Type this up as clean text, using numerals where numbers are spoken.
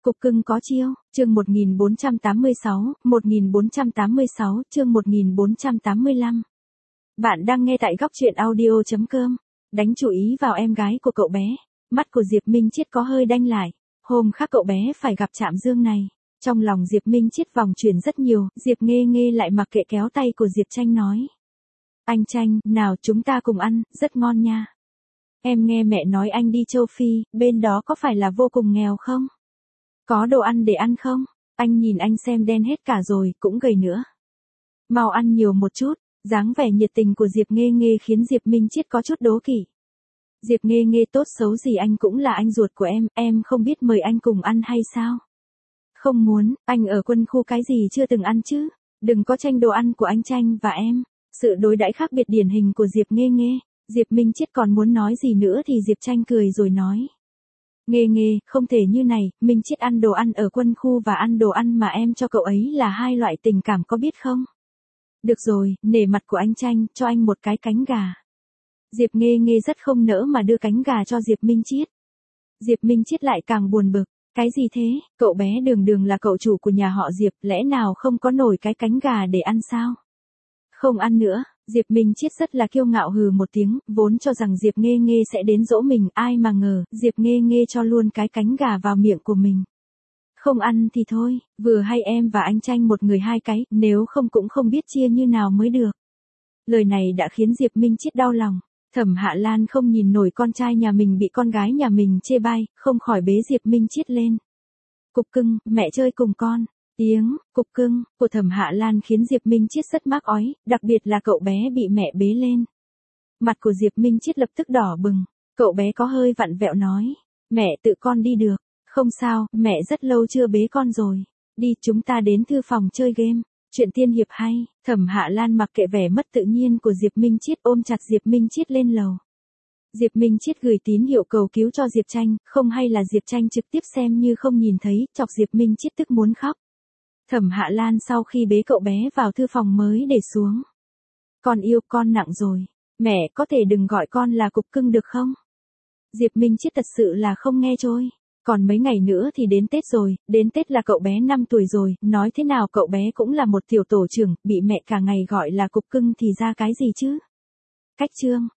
Cục cưng có chiêu, chương 1486, chương 1485. Bạn đang nghe tại góc truyện audio.com. Đánh chú ý vào em gái của cậu bé. Mắt của Diệp Minh Chiết có hơi đanh lại. Hôm khác cậu bé phải gặp Trạm Dương này. Trong lòng Diệp Minh Chiết vòng chuyển rất nhiều, Diệp Nghê Nghê lại mặc kệ kéo tay của Diệp Tranh nói. Anh Tranh, nào chúng ta cùng ăn, rất ngon nha. Em nghe mẹ nói anh đi châu Phi, bên đó có phải là vô cùng nghèo không? Có đồ ăn để ăn không? Anh nhìn anh xem đen hết cả rồi, cũng gầy nữa. Mau ăn nhiều một chút, dáng vẻ nhiệt tình của Diệp Nghê Nghê khiến Diệp Minh Chiết có chút đố kỵ. Diệp Nghê Nghê tốt xấu gì anh cũng là anh ruột của em không biết mời anh cùng ăn hay sao? Không muốn, anh ở quân khu cái gì chưa từng ăn chứ? Đừng có tranh đồ ăn của anh Tranh và em. Sự đối đãi khác biệt điển hình của Diệp Nghê Nghê. Diệp Minh Chiết còn muốn nói gì nữa thì Diệp Tranh cười rồi nói. Nghê Nghê, không thể như này, Minh Chiết ăn đồ ăn ở quân khu và ăn đồ ăn mà em cho cậu ấy là hai loại tình cảm có biết không? Được rồi, nể mặt của anh Tranh, cho anh một cái cánh gà. Diệp Nghê Nghê rất không nỡ mà đưa cánh gà cho Diệp Minh Chiết. Diệp Minh Chiết lại càng buồn bực, cái gì thế, cậu bé đường đường là cậu chủ của nhà họ Diệp, lẽ nào không có nổi cái cánh gà để ăn sao? Không ăn nữa. Diệp Minh Chiết rất là kiêu ngạo hừ một tiếng, vốn cho rằng Diệp Nghê Nghê sẽ đến dỗ mình, ai mà ngờ, Diệp Nghê Nghê cho luôn cái cánh gà vào miệng của mình. Không ăn thì thôi, vừa hay em và anh Tranh một người hai cái, nếu không cũng không biết chia như nào mới được. Lời này đã khiến Diệp Minh Chiết đau lòng. Thẩm Hạ Lan không nhìn nổi con trai nhà mình bị con gái nhà mình chê bai, không khỏi bế Diệp Minh Chiết lên. Cục cưng, mẹ chơi cùng con. Tiếng, cục cưng, của Thẩm Hạ Lan khiến Diệp Minh Chiết rất mắc ói, đặc biệt là cậu bé bị mẹ bế lên. Mặt của Diệp Minh Chiết lập tức đỏ bừng, cậu bé có hơi vặn vẹo nói, mẹ tự con đi được, không sao, mẹ rất lâu chưa bế con rồi, đi chúng ta đến thư phòng chơi game, chuyện tiên hiệp hay, Thẩm Hạ Lan mặc kệ vẻ mất tự nhiên của Diệp Minh Chiết ôm chặt Diệp Minh Chiết lên lầu. Diệp Minh Chiết gửi tín hiệu cầu cứu cho Diệp Tranh, không hay là Diệp Tranh trực tiếp xem như không nhìn thấy, chọc Diệp Minh Chiết tức muốn khóc. Thẩm Hạ Lan sau khi bế cậu bé vào thư phòng mới để xuống. Con yêu con nặng rồi, mẹ có thể đừng gọi con là cục cưng được không? Diệp Minh Chiết thật sự là không nghe trôi. Còn mấy ngày nữa thì đến Tết rồi, đến Tết là cậu bé 5 tuổi rồi, nói thế nào cậu bé cũng là một tiểu tổ trưởng, bị mẹ cả ngày gọi là cục cưng thì ra cái gì chứ? Cách chương,